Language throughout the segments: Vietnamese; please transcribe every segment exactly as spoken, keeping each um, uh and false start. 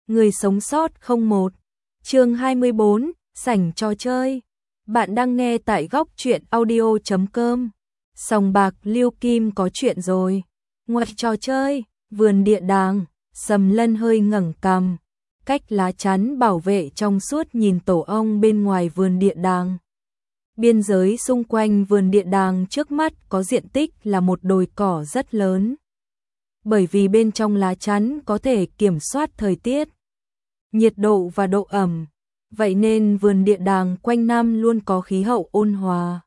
Người sống sót không một. Chương hai mươi bốn, sảnh trò chơi. Bạn đang nghe tại góc truyện audio chấm com. Sòng bạc Lưu Kim có chuyện rồi. Ngoài trò chơi, vườn địa đàng, Sầm Lân hơi ngẩng cằm, cách lá chắn bảo vệ trong suốt nhìn tổ ong bên ngoài vườn địa đàng. Biên giới xung quanh vườn địa đàng trước mắt có diện tích là một đồi cỏ rất lớn. Bởi vì bên trong lá chắn có thể kiểm soát thời tiết, nhiệt độ và độ ẩm, vậy nên vườn địa đàng quanh năm luôn có khí hậu ôn hòa.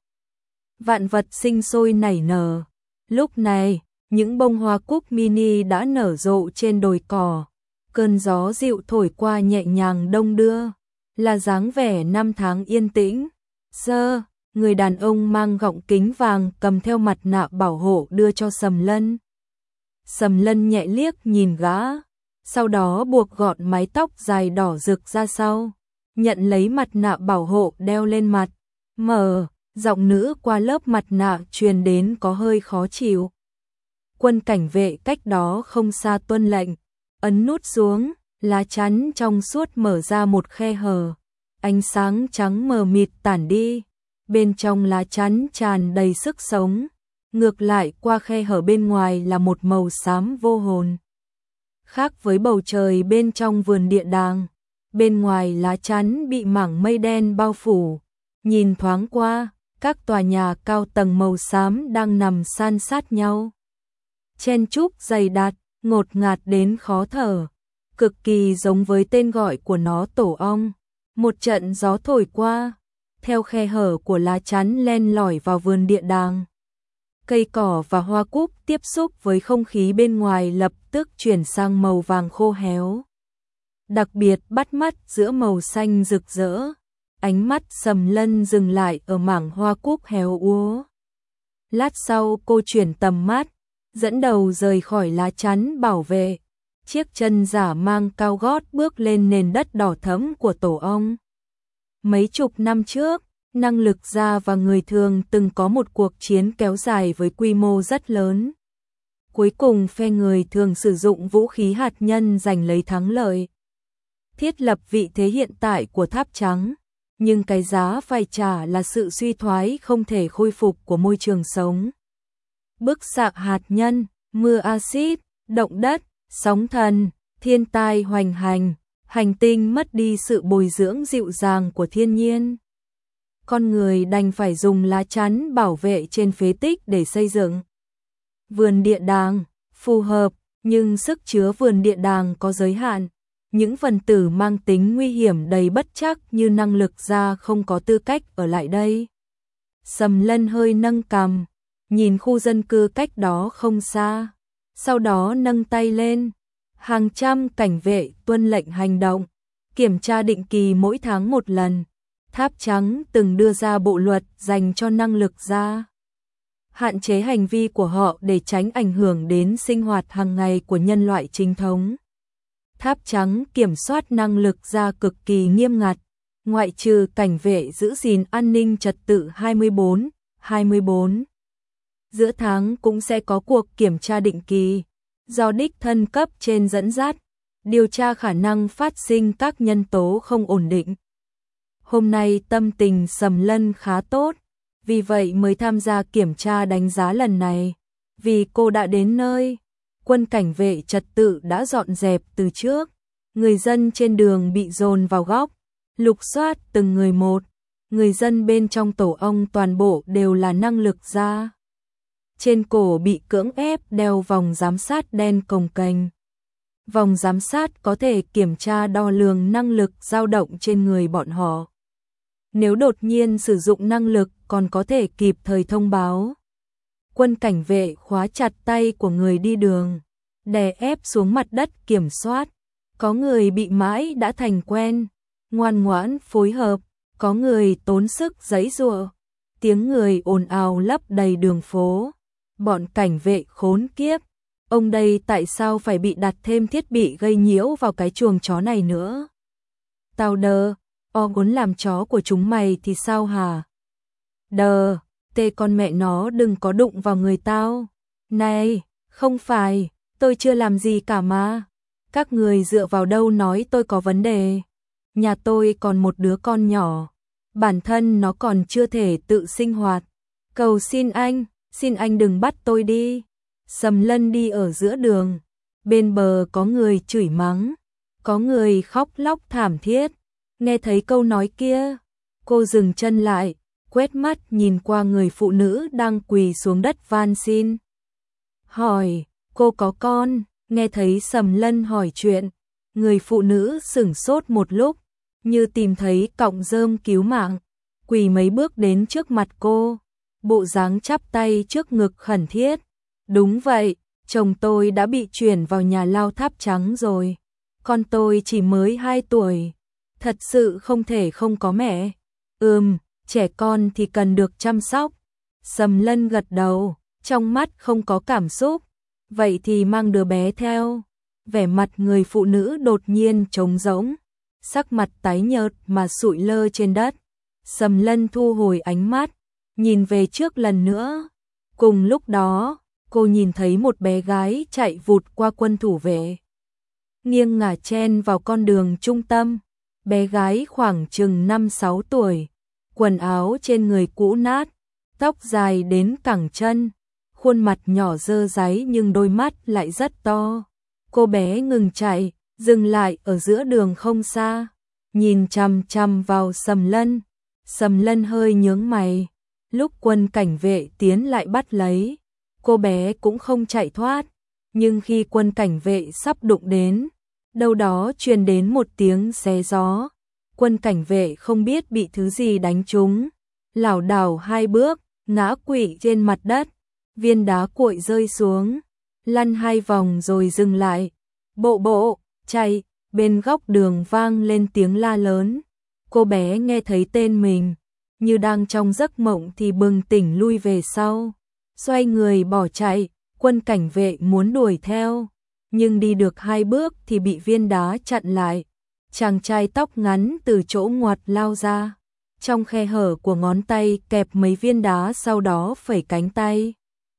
Vạn vật sinh sôi nảy nở. Lúc này, những bông hoa cúc mini đã nở rộ trên đồi cỏ. Cơn gió dịu thổi qua nhẹ nhàng đong đưa, là dáng vẻ năm tháng yên tĩnh. Sơ, người đàn ông mang gọng kính vàng cầm theo mặt nạ bảo hộ đưa cho Sầm Lân. Sầm Lân nhẹ liếc nhìn gã, sau đó buộc gọn mái tóc dài đỏ rực ra sau, nhận lấy mặt nạ bảo hộ đeo lên mặt. Mở, giọng nữ qua lớp mặt nạ truyền đến có hơi khó chịu. Quân cảnh vệ cách đó không xa tuân lệnh, ấn nút xuống, lá chắn trong suốt mở ra một khe hở, ánh sáng trắng mờ mịt tản đi, bên trong lá chắn tràn đầy sức sống, ngược lại qua khe hở bên ngoài là một màu xám vô hồn. Khác với bầu trời bên trong vườn địa đàng, bên ngoài lá chắn bị mảng mây đen bao phủ, nhìn thoáng qua, các tòa nhà cao tầng màu xám đang nằm san sát nhau. Chen chúc dày đặc, ngột ngạt đến khó thở, cực kỳ giống với tên gọi của nó, tổ ong. Một trận gió thổi qua, theo khe hở của lá chắn len lỏi vào vườn địa đàng. Cây cỏ và hoa cúc tiếp xúc với không khí bên ngoài lập tức chuyển sang màu vàng khô héo. Đặc biệt bắt mắt giữa màu xanh rực rỡ, ánh mắt Sầm Lân dừng lại ở mảng hoa cúc héo úa. Lát sau cô chuyển tầm mắt, dẫn đầu rời khỏi lá chắn bảo vệ, chiếc chân giả mang cao gót bước lên nền đất đỏ thẫm của tổ ong. Mấy chục năm trước, năng lực gia và người thường từng có một cuộc chiến kéo dài với quy mô rất lớn. Cuối cùng phe người thường sử dụng vũ khí hạt nhân giành lấy thắng lợi, thiết lập vị thế hiện tại của Tháp Trắng, nhưng cái giá phải trả là sự suy thoái không thể khôi phục của môi trường sống. Bức xạ hạt nhân, mưa axit, động đất, sóng thần, thiên tai hoành hành, hành tinh mất đi sự bồi dưỡng dịu dàng của thiên nhiên. Con người đành phải dùng lá chắn bảo vệ trên phế tích để xây dựng vườn địa đàng, phù hợp, nhưng sức chứa vườn địa đàng có giới hạn. Những phần tử mang tính nguy hiểm đầy bất trắc như năng lực gia không có tư cách ở lại đây. Sầm Lân hơi nâng cằm, nhìn khu dân cư cách đó không xa, sau đó nâng tay lên. Hàng trăm cảnh vệ tuân lệnh hành động, kiểm tra định kỳ mỗi tháng một lần. Tháp Trắng từng đưa ra bộ luật dành cho năng lực gia, hạn chế hành vi của họ để tránh ảnh hưởng đến sinh hoạt hàng ngày của nhân loại chính thống. Tháp Trắng kiểm soát năng lực gia cực kỳ nghiêm ngặt, ngoại trừ cảnh vệ giữ gìn an ninh trật tự hai mươi bốn, hai mươi bốn. Giữa tháng cũng sẽ có cuộc kiểm tra định kỳ, do đích thân cấp trên dẫn dắt, điều tra khả năng phát sinh các nhân tố không ổn định. Hôm nay tâm tình Sầm Lân khá tốt, vì vậy mới tham gia kiểm tra đánh giá lần này. Vì cô đã đến nơi, quân cảnh vệ trật tự đã dọn dẹp từ trước, người dân trên đường bị dồn vào góc, lục soát từng người một, người dân bên trong tổ ong toàn bộ đều là năng lực gia. Trên cổ bị cưỡng ép đeo vòng giám sát đen cồng kềnh. Vòng giám sát có thể kiểm tra đo lường năng lực dao động trên người bọn họ. Nếu đột nhiên sử dụng năng lực còn có thể kịp thời thông báo. Quân cảnh vệ khóa chặt tay của người đi đường, đè ép xuống mặt đất kiểm soát. Có người bị mãi đã thành quen, ngoan ngoãn phối hợp, có người tốn sức giãy giụa. Tiếng người ồn ào lấp đầy đường phố. Bọn cảnh vệ khốn kiếp, ông đây tại sao phải bị đặt thêm thiết bị gây nhiễu vào cái chuồng chó này nữa? Tao đờ, o muốn làm chó của chúng mày thì sao hả? Đờ, tê con mẹ nó đừng có đụng vào người tao. Này, không phải, tôi chưa làm gì cả mà. Các người dựa vào đâu nói tôi có vấn đề? Nhà tôi còn một đứa con nhỏ, bản thân nó còn chưa thể tự sinh hoạt. Cầu xin anh, xin anh đừng bắt tôi đi. Sầm Lân đi ở giữa đường, bên bờ có người chửi mắng, có người khóc lóc thảm thiết. Nghe thấy câu nói kia, cô dừng chân lại, quét mắt nhìn qua người phụ nữ đang quỳ xuống đất van xin. Hỏi, cô có con? Nghe thấy Sầm Lân hỏi chuyện, người phụ nữ sửng sốt một lúc, như tìm thấy cọng rơm cứu mạng, quỳ mấy bước đến trước mặt cô, bộ dáng chắp tay trước ngực khẩn thiết. Đúng vậy, chồng tôi đã bị chuyển vào nhà lao Tháp Trắng rồi, con tôi chỉ mới hai tuổi, thật sự không thể không có mẹ. Ừm, trẻ con thì cần được chăm sóc. Sầm Lân gật đầu, trong mắt không có cảm xúc. Vậy thì mang đứa bé theo. Vẻ mặt người phụ nữ đột nhiên trống rỗng, sắc mặt tái nhợt mà sụi lơ trên đất. Sầm Lân thu hồi ánh mắt, nhìn về trước lần nữa. Cùng lúc đó, cô nhìn thấy một bé gái chạy vụt qua quân thủ vệ, nghiêng ngả chen vào con đường trung tâm. Bé gái khoảng chừng năm sáu tuổi, quần áo trên người cũ nát, tóc dài đến cẳng chân, khuôn mặt nhỏ dơ dáy nhưng đôi mắt lại rất to. Cô bé ngừng chạy, dừng lại ở giữa đường không xa, nhìn chằm chằm vào Sầm Lân. Sầm Lân hơi nhướng mày, lúc quân cảnh vệ tiến lại bắt lấy, cô bé cũng không chạy thoát, nhưng khi quân cảnh vệ sắp đụng đến, đâu đó truyền đến một tiếng xé gió. Quân cảnh vệ không biết bị thứ gì đánh trúng, lảo đảo hai bước, ngã quỵ trên mặt đất, viên đá cuội rơi xuống, lăn hai vòng rồi dừng lại. Bộ bộ, chạy, bên góc đường vang lên tiếng la lớn. Cô bé nghe thấy tên mình, như đang trong giấc mộng thì bừng tỉnh lui về sau, xoay người bỏ chạy. Quân cảnh vệ muốn đuổi theo, nhưng đi được hai bước thì bị viên đá chặn lại. Chàng trai tóc ngắn từ chỗ ngoặt lao ra, trong khe hở của ngón tay kẹp mấy viên đá, sau đó phẩy cánh tay.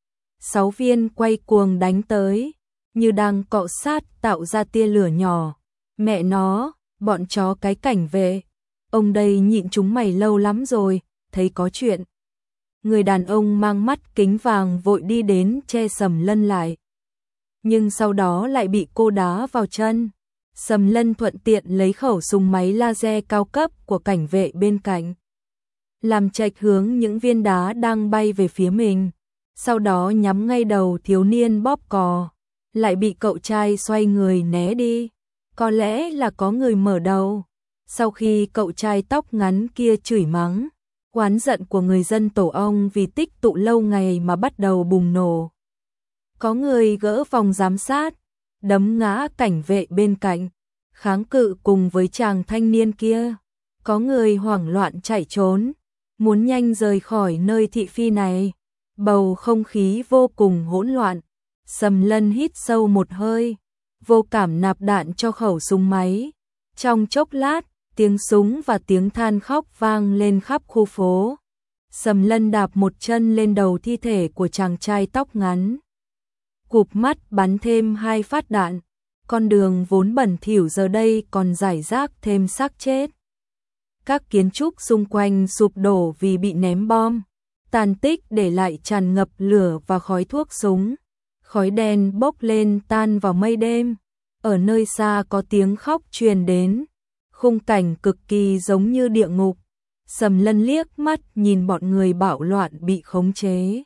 Sáu viên quay cuồng đánh tới, như đang cọ sát tạo ra tia lửa nhỏ. Mẹ nó, bọn chó cái cảnh vệ, ông đây nhịn chúng mày lâu lắm rồi, thấy có chuyện. Người đàn ông mang mắt kính vàng vội đi đến che Sầm Lân lại, nhưng sau đó lại bị cô đá vào chân. Sầm Lân thuận tiện lấy khẩu súng máy laser cao cấp của cảnh vệ bên cạnh, làm chệch hướng những viên đá đang bay về phía mình, sau đó nhắm ngay đầu thiếu niên bóp cò, lại bị cậu trai xoay người né đi. Có lẽ là có người mở đầu. Sau khi cậu trai tóc ngắn kia chửi mắng, oán giận của người dân tổ ong vì tích tụ lâu ngày mà bắt đầu bùng nổ. Có người gỡ vòng giám sát, đấm ngã cảnh vệ bên cạnh, kháng cự cùng với chàng thanh niên kia. Có người hoảng loạn chạy trốn, muốn nhanh rời khỏi nơi thị phi này. Bầu không khí vô cùng hỗn loạn. Sầm Lân hít sâu một hơi, vô cảm nạp đạn cho khẩu súng máy. Trong chốc lát, tiếng súng và tiếng than khóc vang lên khắp khu phố. Sầm Lân đạp một chân lên đầu thi thể của chàng trai tóc ngắn, cụp mắt bắn thêm hai phát đạn. Con đường vốn bẩn thỉu giờ đây còn rải rác thêm xác chết. Các kiến trúc xung quanh sụp đổ vì bị ném bom, tàn tích để lại tràn ngập lửa và khói thuốc súng. Khói đen bốc lên tan vào mây đêm. Ở nơi xa có tiếng khóc truyền đến, khung cảnh cực kỳ giống như địa ngục. Sầm Lân liếc mắt nhìn bọn người bạo loạn bị khống chế,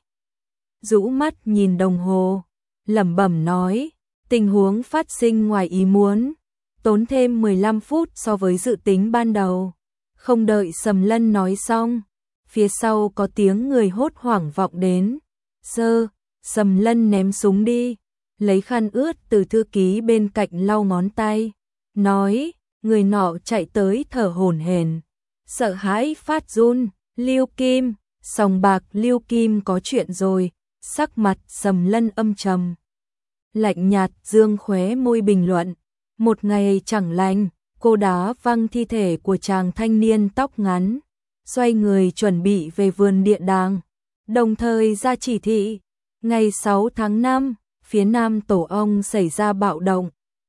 rũ mắt nhìn đồng hồ, lẩm bẩm nói, tình huống phát sinh ngoài ý muốn, tốn thêm mười lăm phút so với dự tính ban đầu. Không đợi Sầm Lân nói xong, phía sau có tiếng người hốt hoảng vọng đến. Sơ, Sầm Lân ném súng đi, lấy khăn ướt từ thư ký bên cạnh lau ngón tay, nói, người nọ chạy tới thở hổn hển, sợ hãi phát run. Lưu Kim, sòng bạc Lưu Kim có chuyện rồi. Sắc mặt Sầm Lân âm trầm, lạnh nhạt dương khóe môi bình luận, một ngày chẳng lành. Cô đá văng thi thể của chàng thanh niên tóc ngắn, xoay người chuẩn bị về vườn địa đàng, đồng thời ra chỉ thị. Ngày sáu tháng năm, phía nam tổ ong xảy ra bạo động,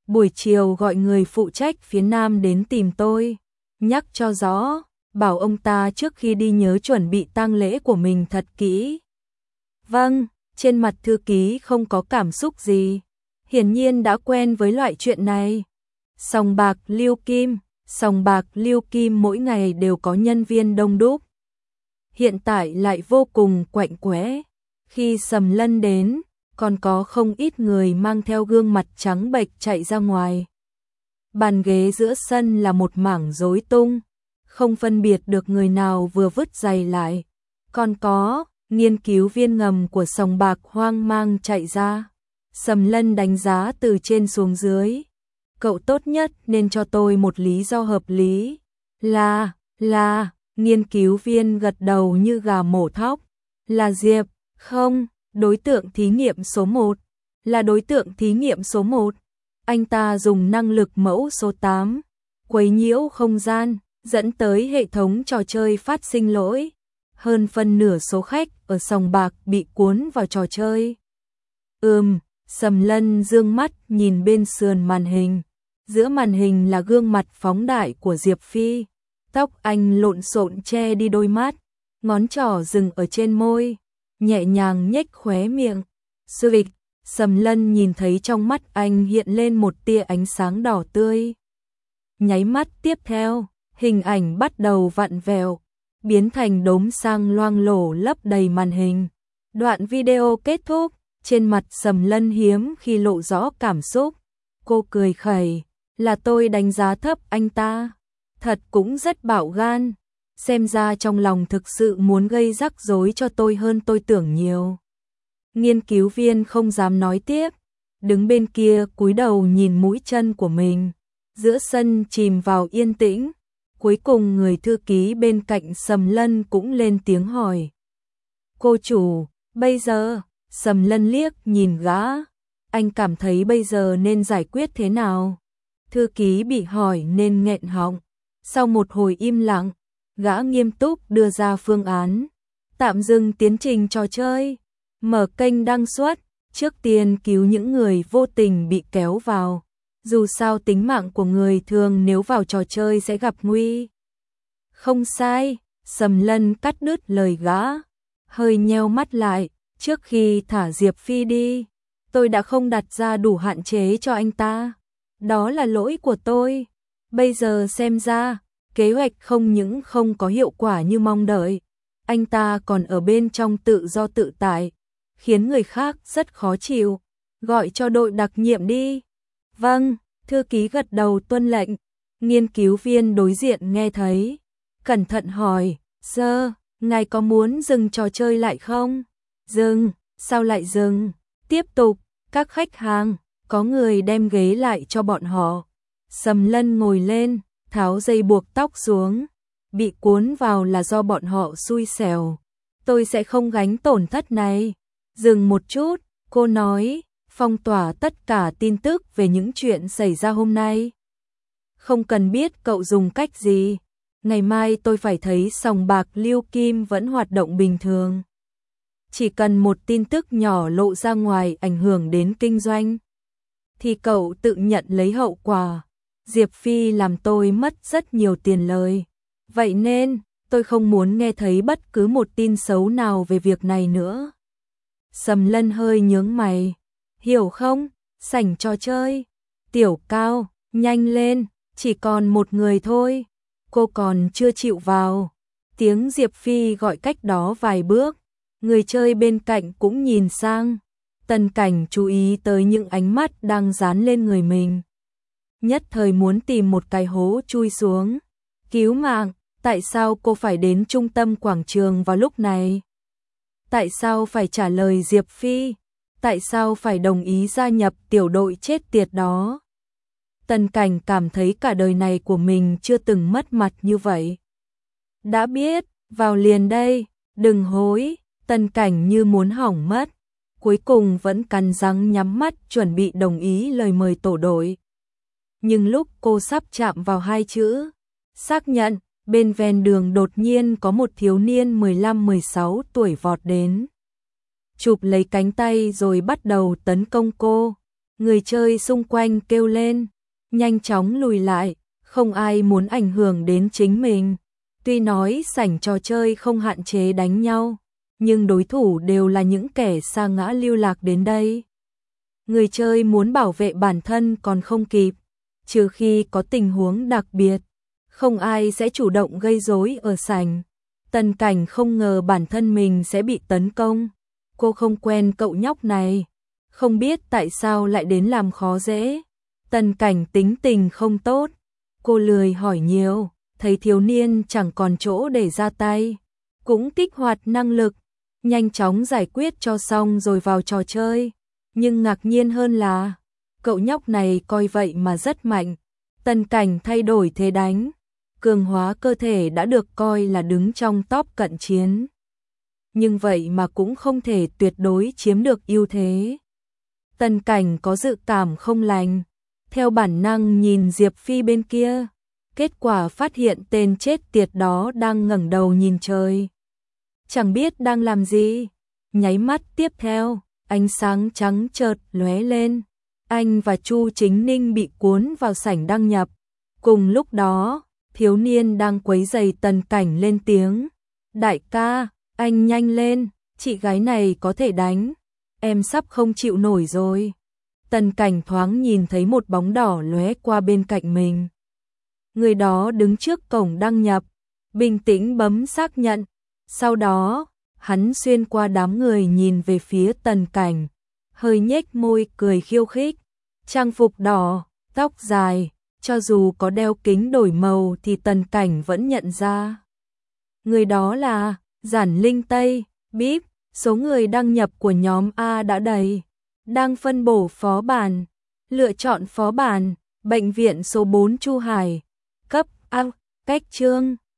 buổi chiều gọi người phụ trách phía Nam đến tìm tôi, nhắc cho rõ, bảo ông ta trước khi đi nhớ chuẩn bị tang lễ của mình thật kỹ. Vâng, trên mặt thư ký không có cảm xúc gì, hiển nhiên đã quen với loại chuyện này. Sòng bạc Lưu Kim, sòng bạc Lưu Kim mỗi ngày đều có nhân viên đông đúc. Hiện tại lại vô cùng quạnh quẽ. Khi Sầm Lân đến, còn có không ít người mang theo gương mặt trắng bệch chạy ra ngoài. Bàn ghế giữa sân là một mảng rối tung, không phân biệt được người nào vừa vứt giày lại. Còn có, nghiên cứu viên ngầm của sòng bạc hoang mang chạy ra. Sầm Lân đánh giá từ trên xuống dưới. Cậu tốt nhất nên cho tôi một lý do hợp lý. Là, là, nghiên cứu viên gật đầu như gà mổ thóc. Là Diệp, không, đối tượng thí nghiệm số một. Là đối tượng thí nghiệm số một. Anh ta dùng năng lực mẫu số tám, quấy nhiễu không gian, dẫn tới hệ thống trò chơi phát sinh lỗi. Hơn phân nửa số khách ở sòng bạc bị cuốn vào trò chơi. Ừm, Sầm Lân dương mắt nhìn bên sườn màn hình. Giữa màn hình là gương mặt phóng đại của Diệp Phi. Tóc anh lộn xộn che đi đôi mắt, ngón trỏ dừng ở trên môi, nhẹ nhàng nhếch khóe miệng. Sư vịch, Sầm Lân nhìn thấy trong mắt anh hiện lên một tia ánh sáng đỏ tươi. Nháy mắt tiếp theo, hình ảnh bắt đầu vặn vẹo, biến thành đốm sang loang lổ lấp đầy màn hình. Đoạn video kết thúc, trên mặt Sầm Lân hiếm khi lộ rõ cảm xúc. Cô cười khẩy, là tôi đánh giá thấp anh ta. Thật cũng rất bạo gan, xem ra trong lòng thực sự muốn gây rắc rối cho tôi hơn tôi tưởng nhiều. Nghiên cứu viên không dám nói tiếp, đứng bên kia cúi đầu nhìn mũi chân của mình. Giữa sân chìm vào yên tĩnh, cuối cùng người thư ký bên cạnh Sầm Lân cũng lên tiếng hỏi. Cô chủ, bây giờ, Sầm Lân liếc nhìn gã, anh cảm thấy bây giờ nên giải quyết thế nào? Thư ký bị hỏi nên nghẹn họng. Sau một hồi im lặng, gã nghiêm túc đưa ra phương án. Tạm dừng tiến trình trò chơi, mở kênh đăng xuất, trước tiên cứu những người vô tình bị kéo vào. Dù sao tính mạng của người thường nếu vào trò chơi sẽ gặp nguy. Không sai, Sầm Lân cắt đứt lời gã, hơi nheo mắt lại. Trước khi thả Diệp Phi đi, tôi đã không đặt ra đủ hạn chế cho anh ta. Đó là lỗi của tôi. Bây giờ xem ra, kế hoạch không những không có hiệu quả như mong đợi, anh ta còn ở bên trong tự do tự tại, khiến người khác rất khó chịu. Gọi cho đội đặc nhiệm đi. Vâng, thư ký gật đầu tuân lệnh. Nghiên cứu viên đối diện nghe thấy, cẩn thận hỏi, sơ, ngài có muốn dừng trò chơi lại không? Dừng, sao lại dừng? Tiếp tục, các khách hàng, có người đem ghế lại cho bọn họ. Sầm Lân ngồi lên, tháo dây buộc tóc xuống. Bị cuốn vào là do bọn họ xui xẻo. Tôi sẽ không gánh tổn thất này. Dừng một chút, cô nói, phong tỏa tất cả tin tức về những chuyện xảy ra hôm nay. Không cần biết cậu dùng cách gì. Ngày mai tôi phải thấy sòng bạc Lưu Kim vẫn hoạt động bình thường. Chỉ cần một tin tức nhỏ lộ ra ngoài ảnh hưởng đến kinh doanh, thì cậu tự nhận lấy hậu quả. Diệp Phi làm tôi mất rất nhiều tiền lời. Vậy nên, tôi không muốn nghe thấy bất cứ một tin xấu nào về việc này nữa. Sầm Lân hơi nhướng mày. Hiểu không? Sảnh trò chơi. Tiểu Cao, nhanh lên, chỉ còn một người thôi. Cô còn chưa chịu vào. Tiếng Diệp Phi gọi cách đó vài bước. Người chơi bên cạnh cũng nhìn sang. Tần Cảnh chú ý tới những ánh mắt đang dán lên người mình. Nhất thời muốn tìm một cái hố chui xuống. Cứu mạng, tại sao cô phải đến trung tâm quảng trường vào lúc này? Tại sao phải trả lời Diệp Phi? Tại sao phải đồng ý gia nhập tiểu đội chết tiệt đó? Tần Cảnh cảm thấy cả đời này của mình chưa từng mất mặt như vậy. Đã biết, vào liền đây, đừng hối. Tần Cảnh như muốn hỏng mất, cuối cùng vẫn cắn răng nhắm mắt chuẩn bị đồng ý lời mời tổ đội. Nhưng lúc cô sắp chạm vào hai chữ xác nhận, bên ven đường đột nhiên có một thiếu niên mười lăm mười sáu tuổi vọt đến, chụp lấy cánh tay rồi bắt đầu tấn công cô. Người chơi xung quanh kêu lên, nhanh chóng lùi lại, không ai muốn ảnh hưởng đến chính mình. Tuy nói sảnh trò chơi không hạn chế đánh nhau, nhưng đối thủ đều là những kẻ sa ngã lưu lạc đến đây. Người chơi muốn bảo vệ bản thân còn không kịp, trừ khi có tình huống đặc biệt, không ai sẽ chủ động gây rối ở sảnh. Tần Cảnh không ngờ bản thân mình sẽ bị tấn công. Cô không quen cậu nhóc này, không biết tại sao lại đến làm khó dễ. Tần Cảnh tính tình không tốt, cô lười hỏi nhiều, thấy thiếu niên chẳng còn chỗ để ra tay, cũng kích hoạt năng lực, nhanh chóng giải quyết cho xong rồi vào trò chơi. Nhưng ngạc nhiên hơn là, cậu nhóc này coi vậy mà rất mạnh. Tần Cảnh thay đổi thế đánh, cường hóa cơ thể đã được coi là đứng trong top cận chiến. Nhưng vậy mà cũng không thể tuyệt đối chiếm được ưu thế. Tần Cảnh có dự cảm không lành, theo bản năng nhìn Diệp Phi bên kia, kết quả phát hiện tên chết tiệt đó đang ngẩng đầu nhìn trời. Chẳng biết đang làm gì, nháy mắt tiếp theo, ánh sáng trắng chợt lóe lên, anh và Chu Chính Ninh bị cuốn vào sảnh đăng nhập. Cùng lúc đó, thiếu niên đang quấy rầy Tần Cảnh lên tiếng, đại ca, anh nhanh lên, chị gái này có thể đánh, em sắp không chịu nổi rồi. Tần Cảnh thoáng nhìn thấy một bóng đỏ lóe qua bên cạnh mình. Người đó đứng trước cổng đăng nhập, bình tĩnh bấm xác nhận, sau đó, hắn xuyên qua đám người nhìn về phía Tần Cảnh, hơi nhếch môi cười khiêu khích, trang phục đỏ, tóc dài, cho dù có đeo kính đổi màu thì Tần Cảnh vẫn nhận ra. Người đó là Giản Linh Tây, bíp, số người đăng nhập của nhóm A đã đầy, đang phân bổ phó bản, lựa chọn phó bản, bệnh viện số bốn Chu Hải, cấp A, cách chương.